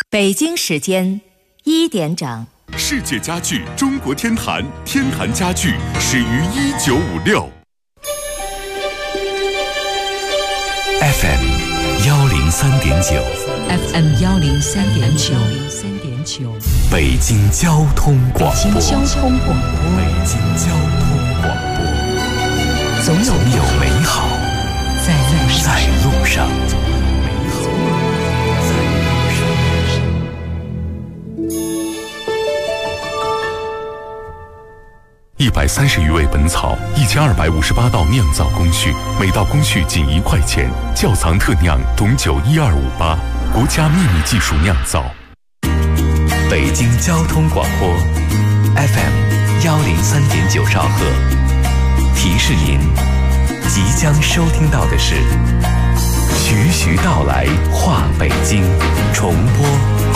北京时间1点整。 世界家具中国天坛，天坛家具始于1956。 FM 103.9 FM 103.9 北京交通广播。 北京交通广播。 北京交通广播。总有美好在路上。130余味本草，1258道酿造工序，每道工序仅1块钱。窖藏特酿董酒12588，国家秘密技术酿造。北京交通广播 FM 103.9兆赫，提示您，即将收听到的是徐徐道来话北京重播。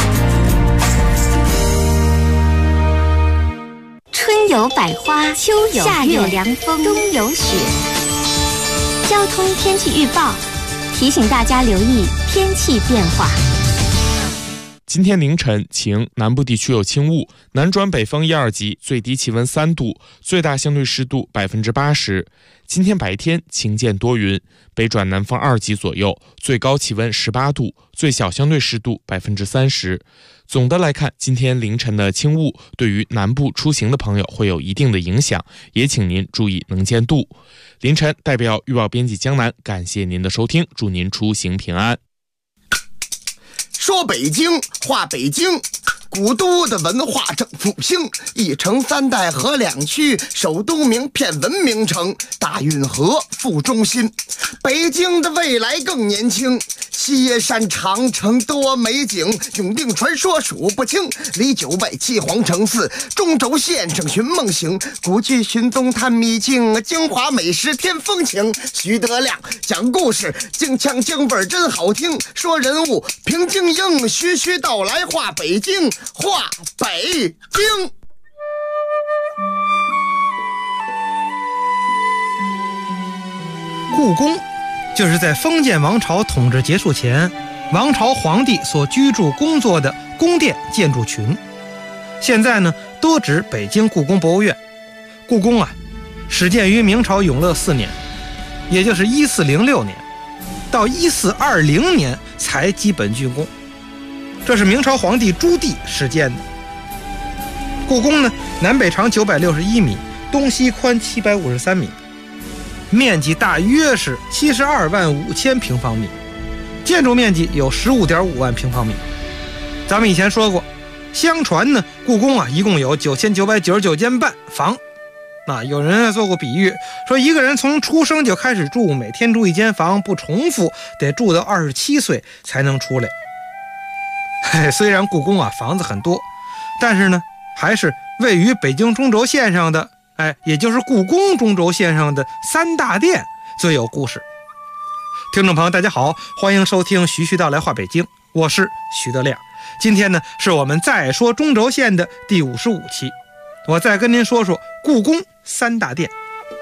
春有百花，秋有夏有凉风，冬有雪。交通天气预报提醒大家留意天气变化。 今天凌晨晴，南部地区有轻雾，南转北风1、2级，最低气温3度，最大相对湿度80%。今天白天晴间多云，北转南风2级左右，最高气温18度，最小相对湿度30%。总的来看，今天凌晨的轻雾对于南部出行的朋友会有一定的影响，也请您注意能见度。凌晨代表预报编辑江南，感谢您的收听，祝您出行平安。 说北京，话北京，古都的文化正复兴，一城3代合2区，首都名片文明城，大运河副中心。北京的未来更年轻，西山长城多美景，永定传说数不清，离9外7皇城4，中轴线上寻梦行，古剧寻踪探秘境，京华美食添风情。徐德亮讲故事，京腔京味真好听，说人物平静英，徐徐道来话北京，话北京。 故宫就是在封建王朝统治结束前，王朝皇帝所居住工作的宫殿建筑群。现在呢，多指北京故宫博物院。故宫始建于明朝永乐4年，也就是1406年，到1420年才基本竣工。这是明朝皇帝朱棣始建的。故宫呢，南北长961米，东西宽753米，面积大约是72万5千平方米，建筑面积有15.5万平方米。咱们以前说过，相传呢，故宫一共有9999间半房。有人做过比喻，说一个人从出生就开始住，每天住1间房，不重复，得住到27岁才能出来。虽然故宫房子很多，但是呢，还是位于北京中轴线上的，也就是故宫中轴线上的3大殿最有故事。听众朋友大家好，欢迎收听徐徐道来话北京，我是徐德亮。今天呢，是我们再说中轴线的第55期，我再跟您说说故宫3大殿。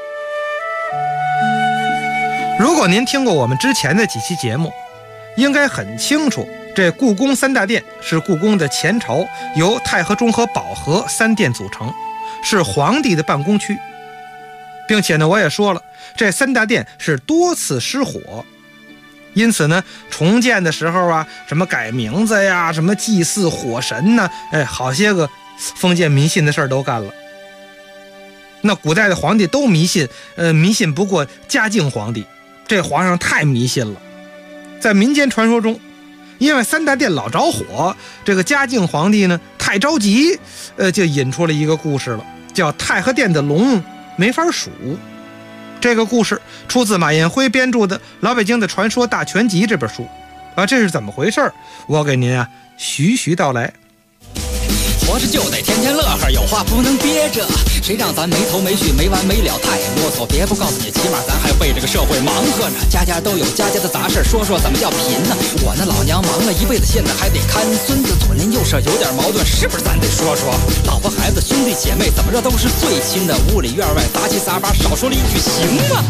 如果您听过我们之前的几期节目，应该很清楚，这故宫3大殿是故宫的前朝由太和、中和、保和3殿组成，是皇帝的办公区。并且呢，我也说了，这3大殿是多次失火，因此呢，重建的时候什么改名字呀，什么祭祀火神呢，好些个封建迷信的事儿都干了。那古代的皇帝都迷信，迷信不过嘉靖皇帝，这皇上太迷信了。在民间传说中，因为3大殿老着火，这个嘉靖皇帝呢太着急，就引出了一个故事了，叫太和殿的龙没法数。这个故事出自马彦辉编著的《老北京的传说大全集》这本书这是怎么回事？我给您徐徐道来。 活着就得天天乐呵，有话不能憋着，谁让咱没头没绪没完没了太啰嗦，别不告诉你，起码咱还为这个社会忙活呢。家家都有家家的杂事，说说怎么叫贫呢？我那老娘忙了一辈子，现在还得看孙子，左邻右舍有点矛盾，是不是咱得说说？老婆孩子兄弟姐妹怎么着都是最亲的，屋里院外杂七杂八，少说了一句行吗？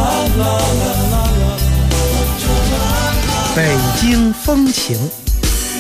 北京风情。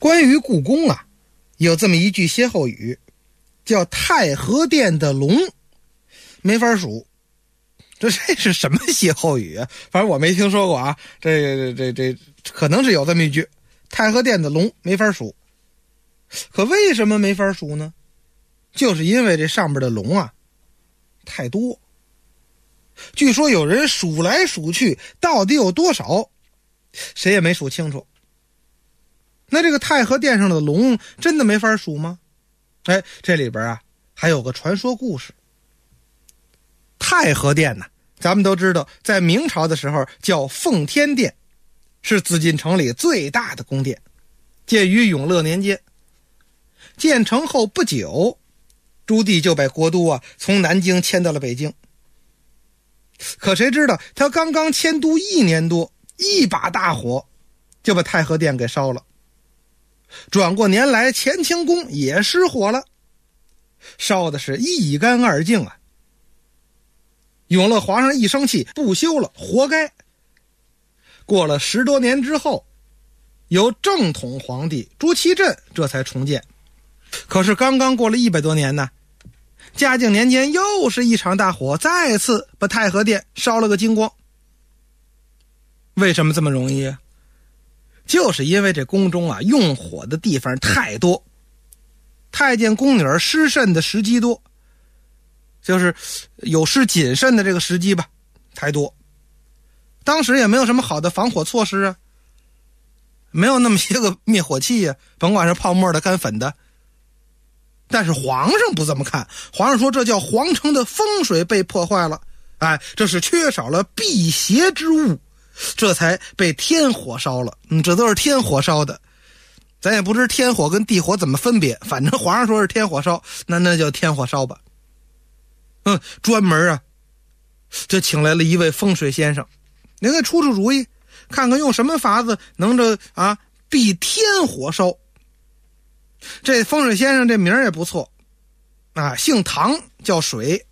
关于故宫啊，有这么一句歇后语，叫太和殿的龙没法数。这是什么歇后语啊？反正我没听说过啊。这可能是有这么一句，太和殿的龙没法数。可为什么没法数呢？就是因为这上面的龙啊太多。据说有人数来数去，到底有多少，谁也没数清楚。那这个太和殿上的龙真的没法数吗？这里边啊还有个传说故事。太和殿呢，咱们都知道，在明朝的时候叫奉天殿，是紫禁城里最大的宫殿，建于永乐年间。建成后不久，朱棣就把国都从南京迁到了北京。可谁知道他刚刚迁都1年多，一把大火就把太和殿给烧了。转过年来，乾清宫也失火了，烧的是一干二净啊。永乐皇上一生气，不修了，活该。过了10多年之后，由正统皇帝朱祁镇这才重建。可是刚刚过了100多年呢，嘉靖年间又是一场大火，再次把太和殿烧了个精光。为什么这么容易啊？就是因为这宫中用火的地方太多，太监宫女失慎的时机多，就是有失谨慎的这个时机吧，太多。当时也没有什么好的防火措施啊，没有那么些个灭火器啊，甭管是泡沫的干粉的。但是皇上不这么看，皇上说这叫皇城的风水被破坏了，这是缺少了辟邪之物，这才被天火烧了。这都是天火烧的，咱也不知天火跟地火怎么分别，反正皇上说是天火烧，那就天火烧吧。专门就请来了一位风水先生，您给出主意，看看用什么法子能避天火烧。这风水先生这名也不错姓唐，叫水。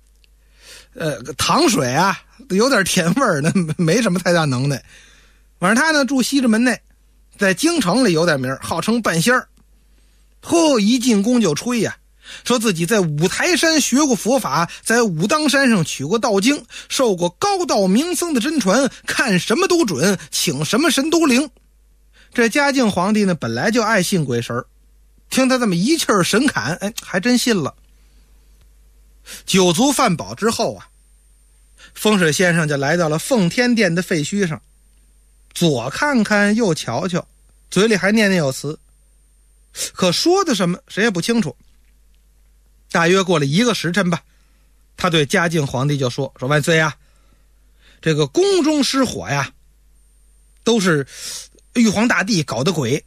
糖水有点甜味儿，那没什么太大能耐。反正他呢住西直门内，在京城里有点名，号称半仙儿。一进宫就吹说自己在五台山学过佛法，在武当山上取过道经，受过高道名僧的真传，看什么都准，请什么神都灵。这嘉靖皇帝呢本来就爱信鬼神，听他这么一气儿神侃，还真信了。酒足饭饱之后风水先生就来到了奉天殿的废墟上，左看看右瞧瞧，嘴里还念念有词，可说的什么谁也不清楚。大约过了1个时辰吧，他对嘉靖皇帝就说万岁这个宫中失火都是玉皇大帝搞的鬼。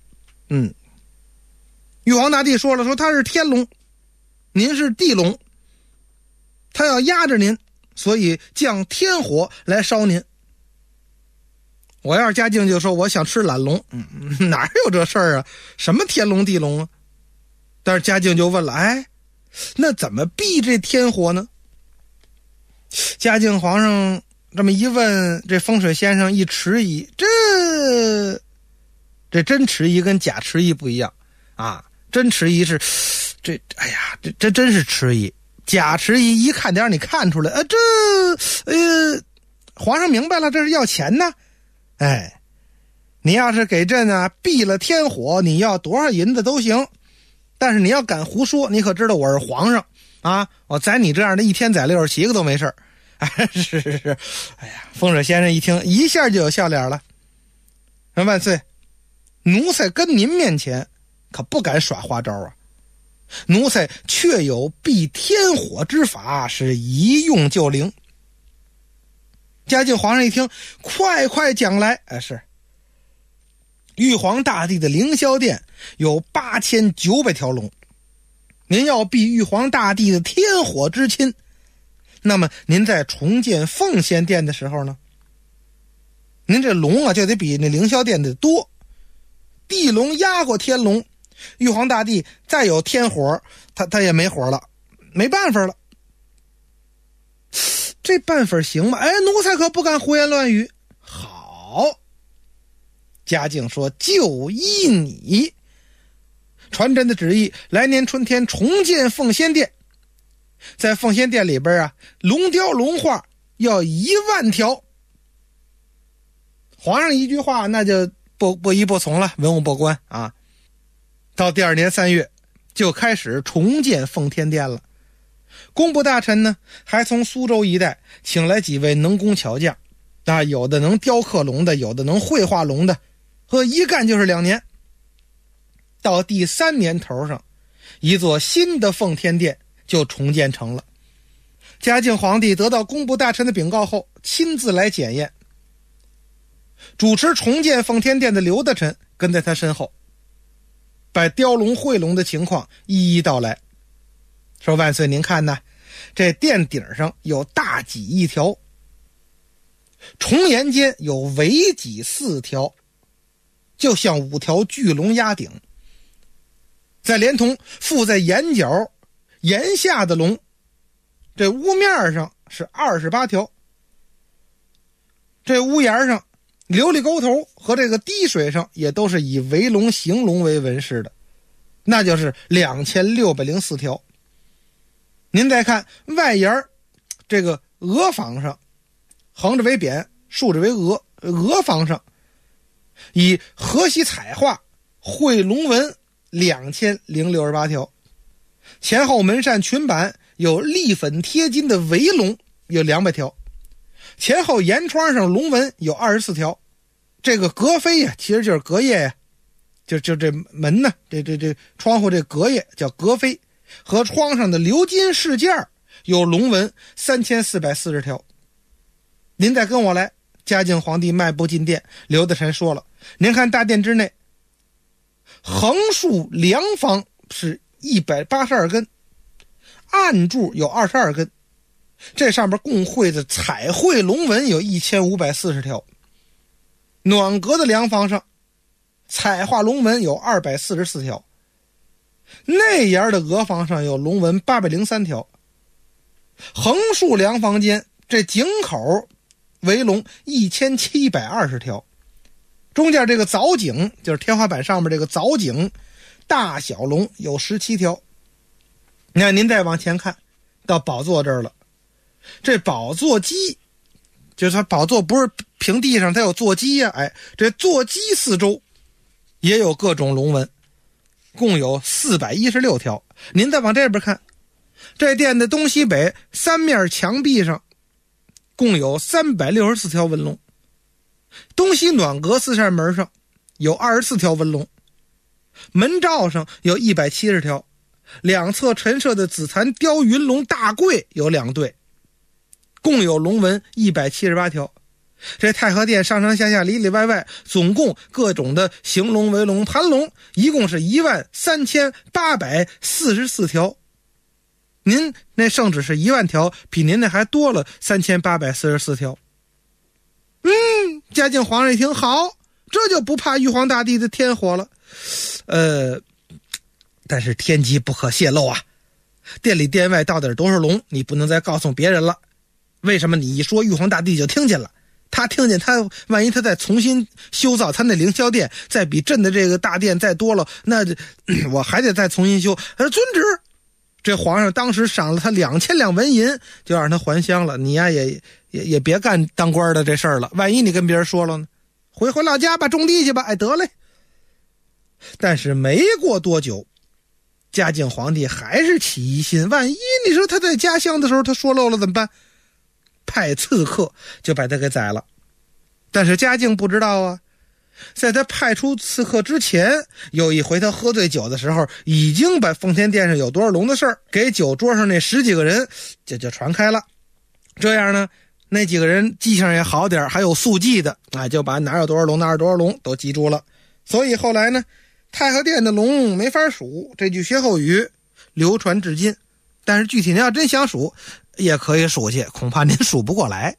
玉皇大帝说了，说他是天龙，您是地龙，他要压着您，所以降天火来烧您。我要是嘉靖就说我想吃懒龙，哪有这事儿什么天龙地龙但是嘉靖就问了，那怎么避这天火呢？嘉靖皇上这么一问，这风水先生一迟疑，这真迟疑跟假迟疑不一样真迟疑是这真是迟疑，假迟疑一看得让你看出来皇上明白了，这是要钱呢。你要是给朕避了天火，你要多少银子都行，但是你要敢胡说，你可知道我是皇上我宰你这样的1天宰67个都没事是风水先生一听一下就有笑脸了。万岁，奴才跟您面前可不敢耍花招奴才确有避天火之法，是一用就灵。嘉靖皇上一听，快讲来。是玉皇大帝的凌霄殿有8900条龙，您要避玉皇大帝的天火之侵，那么您在重建奉先殿的时候呢，您这龙就得比那凌霄殿的多。地龙压过天龙，玉皇大帝再有天火，他也没火了，没办法了。这办法行吗？奴才可不敢胡言乱语。好，嘉靖说就依你传真的旨意，来年春天重建奉先殿。在奉先殿里边啊，龙雕龙画要1万条。皇上一句话，那就不依不从了，文武百官啊。到第2年3月，就开始重建奉天殿了。工部大臣呢，还从苏州一带请来几位能工巧匠，有的能雕刻龙的，有的能绘画龙的，一干就是2年。到第3年头上，一座新的奉天殿就重建成了。嘉靖皇帝得到工部大臣的禀告后，亲自来检验。主持重建奉天殿的刘大臣跟在他身后，把雕龙绘龙的情况一一道来，说：“万岁，您看呐，这殿顶上有大戟1条，重檐间有尾戟4条，就像5条巨龙压顶。再连同附在檐角檐下的龙，这屋面上是28条，这屋檐上琉璃沟头和这个滴水上也都是以围龙行龙为纹饰的，那就是2604条。您再看外檐这个额房上，横着为扁，竖着为额，额房上以河西彩画绘龙纹2068条，前后门扇裙板有立粉贴金的围龙有200条，前后檐窗上龙纹有24条。这个阁飞呀，其实就是隔叶呀，就这门呢，这窗户这隔叶叫阁飞，和窗上的鎏金饰件有龙纹3440条。您再跟我来。嘉靖皇帝迈步进殿，刘大臣说了，您看大殿之内，横竖梁房是182根，暗柱有22根，这上面共绘的彩绘龙纹有1540条。暖阁的梁房上彩画龙纹有244条，内檐的额房上有龙纹803条，横竖梁房间这井口围龙1720条，中间这个藻井就是天花板上面这个藻井大小龙有17条。那您再往前看到宝座这儿了，这宝座基就是它宝座不是平地上，它有座基呀，这座基四周也有各种龙纹，共有416条。您再往这边看，这殿的东西北3面墙壁上共有364条纹龙，东西暖阁4扇门上有24条纹龙，门罩上有170条，两侧陈设的紫檀雕云龙大柜有2对，共有龙纹178条。这太和殿上上下下里里外外总共各种的行龙围龙盘龙一共是13844条。您那圣旨是1万条，比您那还多了3844条。嘉靖皇上一听，好，这就不怕玉皇大帝的天火了。但是天机不可泄露啊，殿里殿外到底多少龙你不能再告诉别人了。为什么你一说玉皇大帝就听见了？他听见，他万一他再重新修造他那凌霄殿，再比朕的这个大殿再多了，那我还得再重新修。他说遵旨。这皇上当时赏了他2000两纹银，就让他还乡了。你呀也别干当官的这事儿了，万一你跟别人说了呢？回老家吧，种地去吧。得嘞。但是没过多久，嘉靖皇帝还是起疑心，万一你说他在家乡的时候他说漏了怎么办？派刺客就把他给宰了。但是嘉靖不知道啊，在他派出刺客之前，有一回他喝醉酒的时候，已经把奉天殿上有多少龙的事儿给酒桌上那10几个人就传开了。这样呢，那几个人记性也好点，还有速记的就把哪有多少龙哪有多少龙都记住了。所以后来呢，太和殿的龙没法数，这句歇后语流传至今。但是具体您要真想数也可以数去，恐怕您数不过来。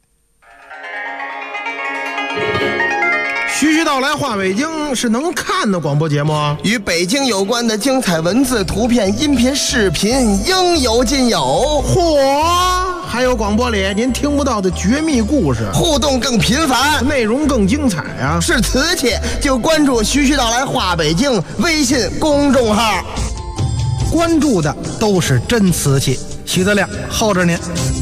徐徐道来话北京是能看的广播节目啊， 与北京有关的精彩文字、图片、音频、视频应有尽有。 嚯，还有广播里您听不到的绝密故事， 互动更频繁， 内容更精彩啊！ 是瓷器就关注徐徐道来话北京微信公众号， 关注的都是真瓷器。徐德亮候着您。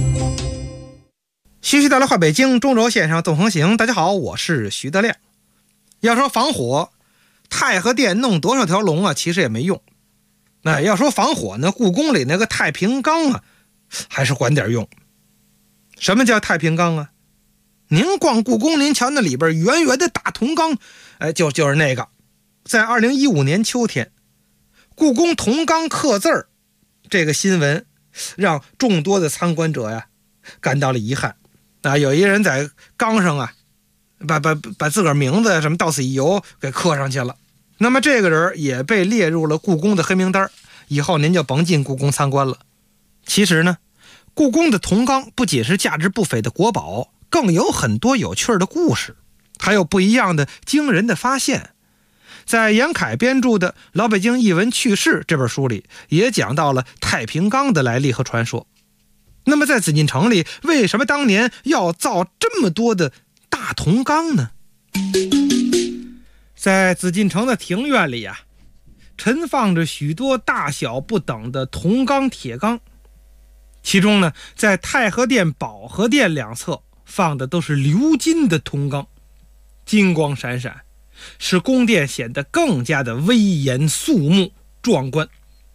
徐徐道来话北京，中轴线上纵横行。大家好，我是徐德亮。要说防火，太和殿弄多少条龙啊，其实也没用。那要说防火呢，故宫里那个太平缸啊，还是管点用。什么叫太平缸啊？您逛故宫，您瞧那里边圆圆的大铜缸，就是那个。在2015年秋天，故宫铜缸刻字儿这个新闻，让众多的参观者呀感到了遗憾。有一人在缸上啊，把自个儿名字什么到此一游给刻上去了。那么这个人也被列入了故宫的黑名单，以后您就甭进故宫参观了。其实呢，故宫的铜缸不仅是价值不菲的国宝，更有很多有趣的故事，还有不一样的惊人的发现。在严凯编著的《老北京异闻趣事》这本书里，也讲到了太平缸的来历和传说。那么在紫禁城里，为什么当年要造这么多的大铜缸呢？在紫禁城的庭院里啊，陈放着许多大小不等的铜缸铁缸，其中呢，在太和殿、保和殿两侧放的都是鎏金的铜缸，金光闪闪，使宫殿显得更加的威严肃穆壮观。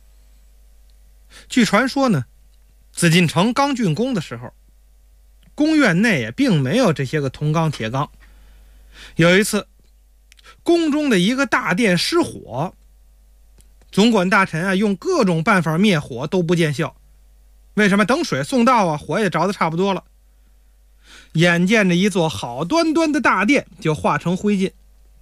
据传说呢，紫禁城刚竣工的时候，宫院内也并没有这些个铜缸铁缸。有一次，宫中的一个大殿失火，总管大臣啊用各种办法灭火都不见效。为什么？等水送到啊，火也着得差不多了。眼见着一座好端端的大殿就化成灰烬。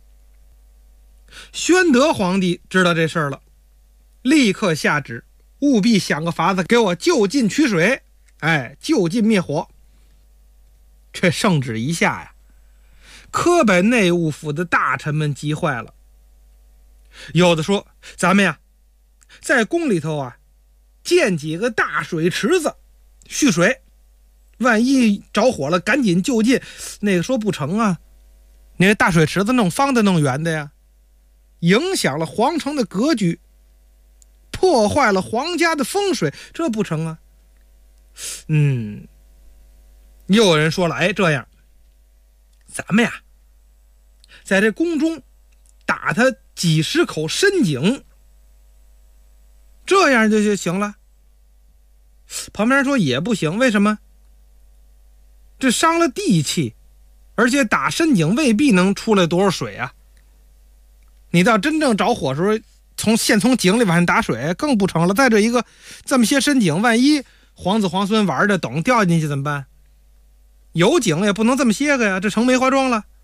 宣德皇帝知道这事儿了，立刻下旨，务必想个法子给我就近取水，就近灭火。这圣旨一下呀，科北内务府的大臣们急坏了。有的说，咱们呀在宫里头啊建几个大水池子蓄水，万一着火了赶紧就近。那个说不成啊，那大水池子弄方的弄圆的呀，影响了皇城的格局，破坏了皇家的风水，这不成啊。又有人说了，这样咱们呀在这宫中打他几十口深井，这样就行了。旁边人说也不行，为什么？这伤了地气，而且打深井未必能出来多少水啊。你到真正着火的时候，先从井里往上打水更不成了。再这一个这么些深井，万一皇子皇孙玩着等掉进去怎么办？有井也不能这么些个呀，这成梅花桩了。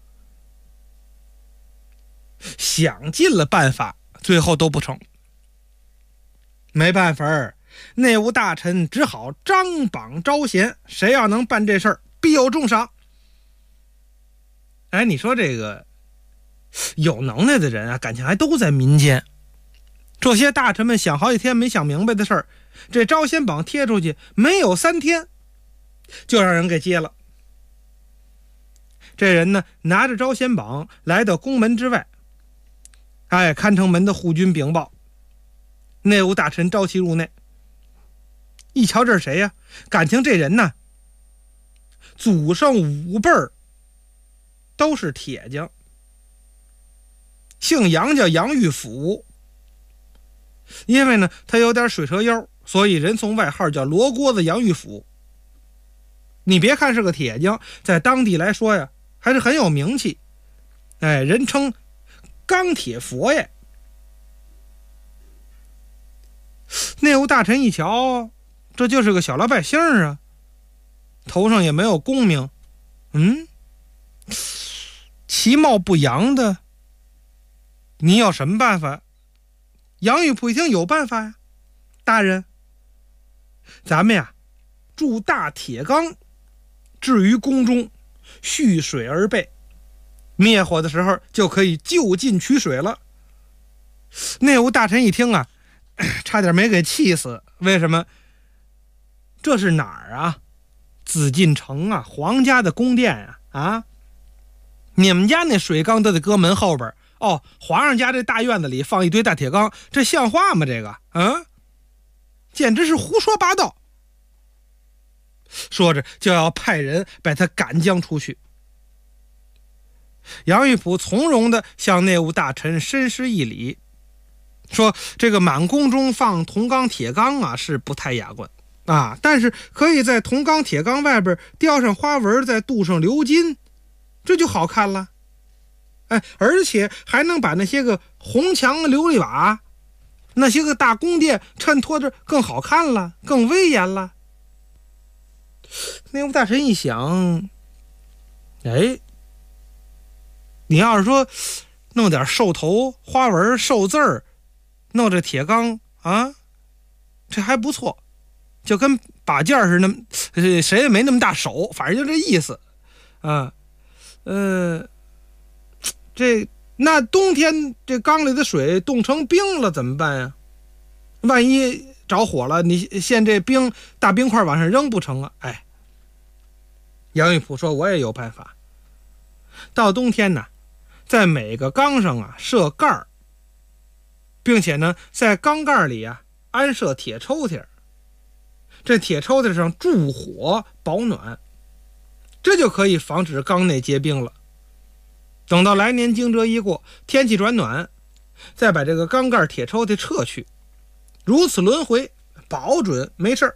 想尽了办法，最后都不成。没办法，内务大臣只好张榜招贤，谁要能办这事儿，必有重赏。你说这个有能耐的人啊，感情还都在民间。这些大臣们想好几天没想明白的事儿，这招贤榜贴出去，没有3天就让人给接了。这人呢，拿着招贤榜来到宫门之外，看城门的护军禀报，内务大臣召其入内。一瞧这是谁呀？感情这人呢，祖上5辈儿都是铁匠，姓杨，叫杨玉甫。因为呢他有点水蛇腰，所以人送外号叫罗锅子杨玉甫。你别看是个铁匠，在当地来说呀还是很有名气，人称钢铁佛爷。内务大臣一瞧，这就是个小老百姓啊，头上也没有功名，其貌不扬的，你有什么办法？杨玉甫一听有办法呀，大人，咱们呀铸大铁缸，置于宫中，蓄水而备，灭火的时候就可以就近取水了。内务大臣一听啊，差点没给气死。为什么？这是哪儿啊？ 紫禁城啊，皇家的宫殿啊，你们家那水缸都得搁门后边哦，皇上家这大院子里放一堆大铁缸，这像话吗？这个简直是胡说八道。说着就要派人把他赶将出去。杨玉溥从容地向内务大臣深施一礼，说这个满宫中放铜缸铁缸啊是不太雅观啊，但是可以在铜缸铁缸外边雕上花纹，再镀上鎏金，这就好看了。而且还能把那些个红墙琉璃瓦，那些个大宫殿衬托着更好看了，更威严了。内务大臣一想，你要是说弄点兽头花纹兽字儿，弄这铁缸啊，这还不错，就跟把件似的，谁也没那么大手，反正就这意思啊。那冬天这缸里的水冻成冰了怎么办呀？万一着火了，你现这大冰块往上扔不成啊？杨玉溥说我也有办法。到冬天呢，在每个缸上啊设盖儿，并且呢在缸盖里啊安设铁抽屉，这铁抽屉上注火保暖，这就可以防止缸内结冰了。等到来年惊蛰一过，天气转暖，再把这个缸盖铁抽屉撤去，如此轮回，保准没事儿。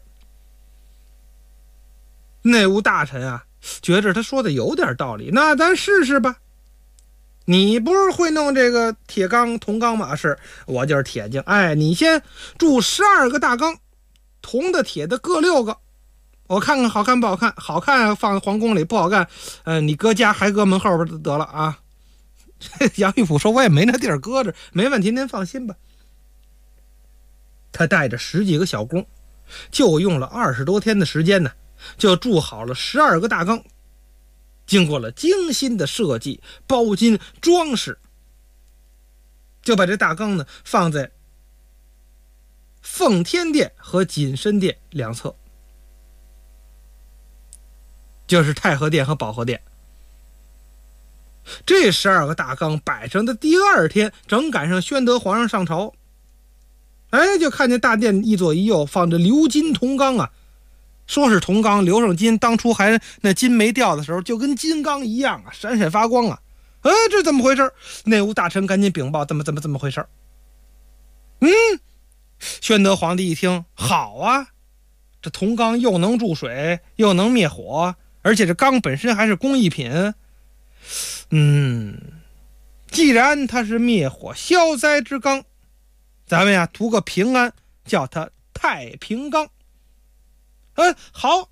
内务大臣啊觉着他说的有点道理，那咱试试吧。你不是会弄这个铁缸铜缸吗？是，我就是铁匠。你先铸12个大缸，铜的铁的各6个，我看看好看不好看，好看放皇宫里，不好看你搁家还搁门后边得了啊。杨玉溥说我也没那地儿搁着，没问题，您放心吧。他带着10几个小工，就用了20多天的时间呢，就铸好了12个大缸，经过了精心的设计、包金、装饰，就把这大缸呢放在奉天殿和谨慎殿两侧，就是太和殿和保和殿。这12个大缸摆上的第2天，正赶上宣德皇上上朝，就看见大殿一左一右放着鎏金铜缸啊，说是铜缸鎏上金，当初还那金没掉的时候就跟金刚一样啊，闪闪发光啊。这怎么回事？内务大臣赶紧禀报，怎么回事？宣德皇帝一听，好啊，这铜缸又能注水又能灭火，而且这缸本身还是工艺品。既然它是灭火消灾之缸，咱们呀图个平安，叫它太平缸。好。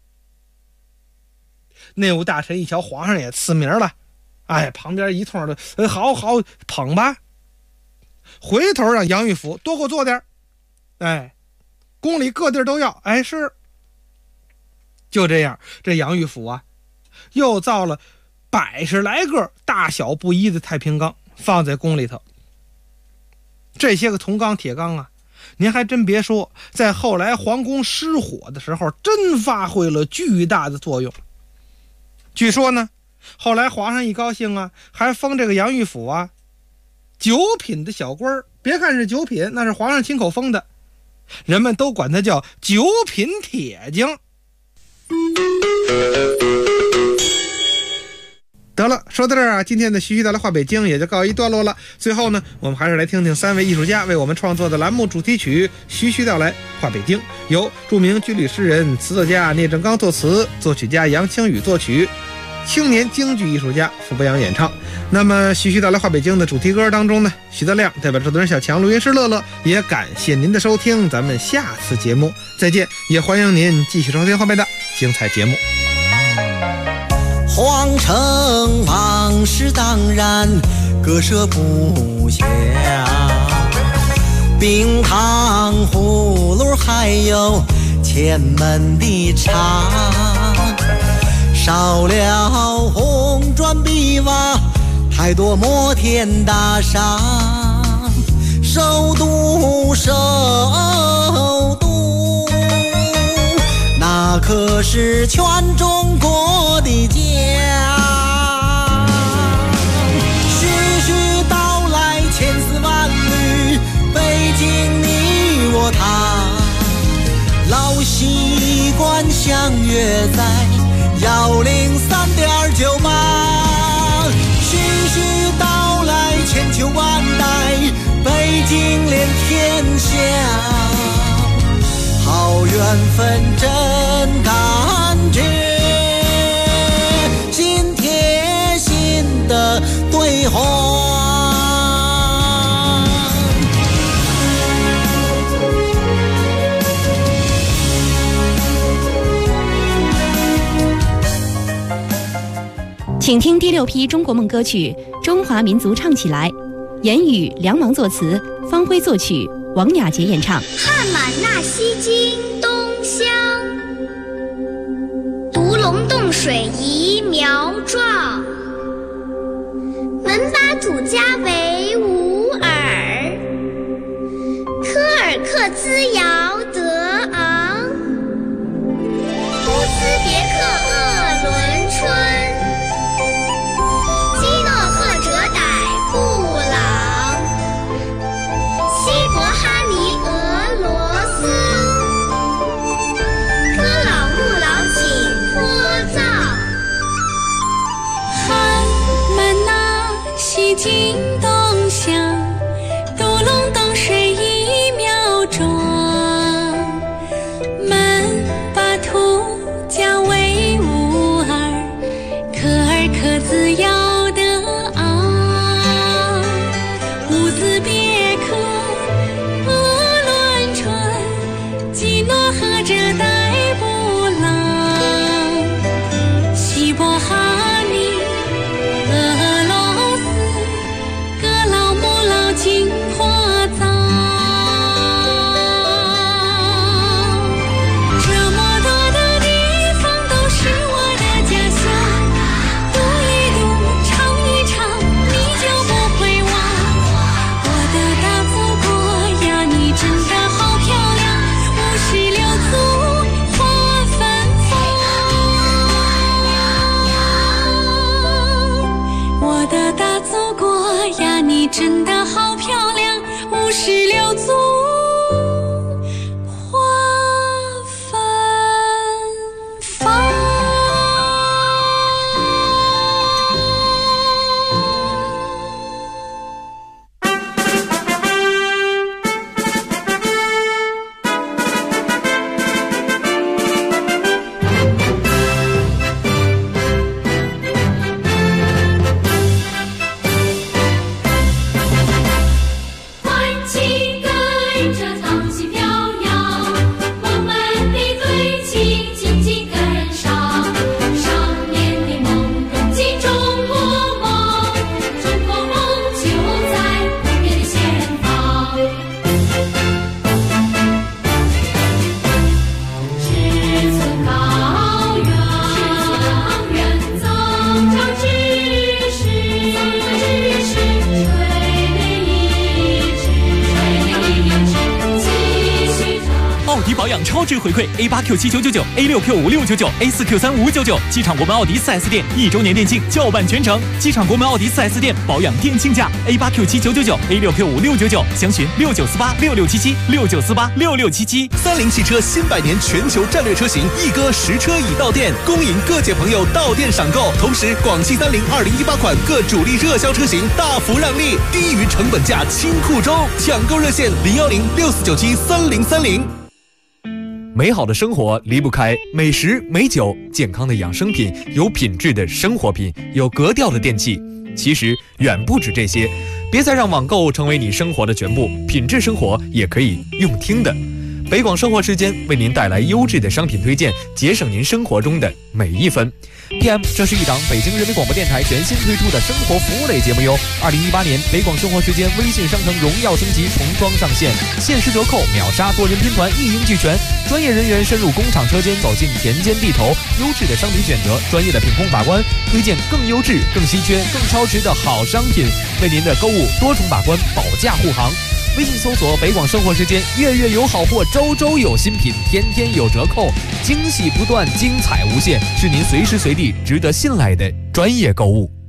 内务大臣一瞧皇上也赐名了，旁边一通的好捧吧。回头让杨玉溥多给我做点，宫里各地儿都要。是。就这样，这杨玉溥啊又造了100来个大小不一的太平缸，放在宫里头。这些个铜缸铁缸啊，您还真别说，在后来皇宫失火的时候真发挥了巨大的作用。据说呢，后来皇上一高兴啊，还封这个杨玉溥啊9品的小官，别看是9品，那是皇上亲口封的，人们都管他叫9品铁匠。得了，说到这儿啊，今天的徐徐道来话北京也就告一段落了。最后呢，我们还是来听听3位艺术家为我们创作的栏目主题曲《徐徐道来话北京》，由著名军旅诗人、词作家聂正刚作词，作曲家杨清宇作曲，青年京剧艺术家傅博阳演唱。那么《徐徐道来话北京》的主题歌当中呢，徐德亮代表制作人小强、录音师乐乐，也感谢您的收听，咱们下次节目再见，也欢迎您继续收听后面的精彩节目。 皇城往事当然割舍不下，冰糖葫芦还有前门的茶，少了红砖碧瓦，太多摩天大厦，首都那可是全中国的家。徐徐道来千丝万缕，北京你我他，老习惯相约在103.98。徐徐道来千秋万代，北京连天下，好缘分真感觉，心贴心的对话。 请听第6批中国梦歌曲《中华民族唱起来》，言语梁芒作词，方辉作曲，王雅洁演唱。 汉满纳西京东乡，独龙洞水移苗壮，门巴土家为吾尔，科尔克孜尧德昂，乌兹别克鄂伦春， 西京东乡，独龙洞水移苗壮，门巴土家为吾尔，科尔克孜尧德昂，乌兹别克鄂伦春，基诺和者代布朗，希伯哈尼金坡藏，这么多的地方都是我的家乡，读一读，唱一唱，你就不会忘。我的大祖国呀，你真的好漂亮，56族花芬芳。我的大祖国呀，你真的好漂亮，56族花芬芳。 超值回馈 A8Q7999、A6Q5699、A4Q3599，机场国门奥迪 4S 店1周年店庆叫办全程，机场国门奥迪 4S 店保养店庆价 A8Q7999、A6Q5699，详询69486677、69486677。30汽车新100年全球战略车型一哥实车已到店，恭迎各界朋友到店赏购。同时，广汽30 2018款各主力热销车型大幅让利，低于成本价清库中，抢购热线01064973030。美好的生活离不开美食美酒，健康的养生品，有品质的生活品，有格调的电器。其实远不止这些，别再让网购成为你生活的全部，品质生活也可以用听的。北广生活时间为您带来优质的商品推荐，节省您生活中的每一分。PM， 这是一档北京人民广播电台全新推出的生活服务类节目哟。2018年北广生活时间微信商城荣耀升级重装上线，限时折扣，秒杀多人拼团，一应俱全。专业人员深入工厂车间，走进田间地头，优质的商品选择，专业的品控把关，推荐更优质、更稀缺、更超值的好商品，为您的购物多重把关，保驾护航。 微信搜索北广生活时间，月月有好货，周周有新品，天天有折扣，惊喜不断，精彩无限，是您随时随地值得信赖的专业购物。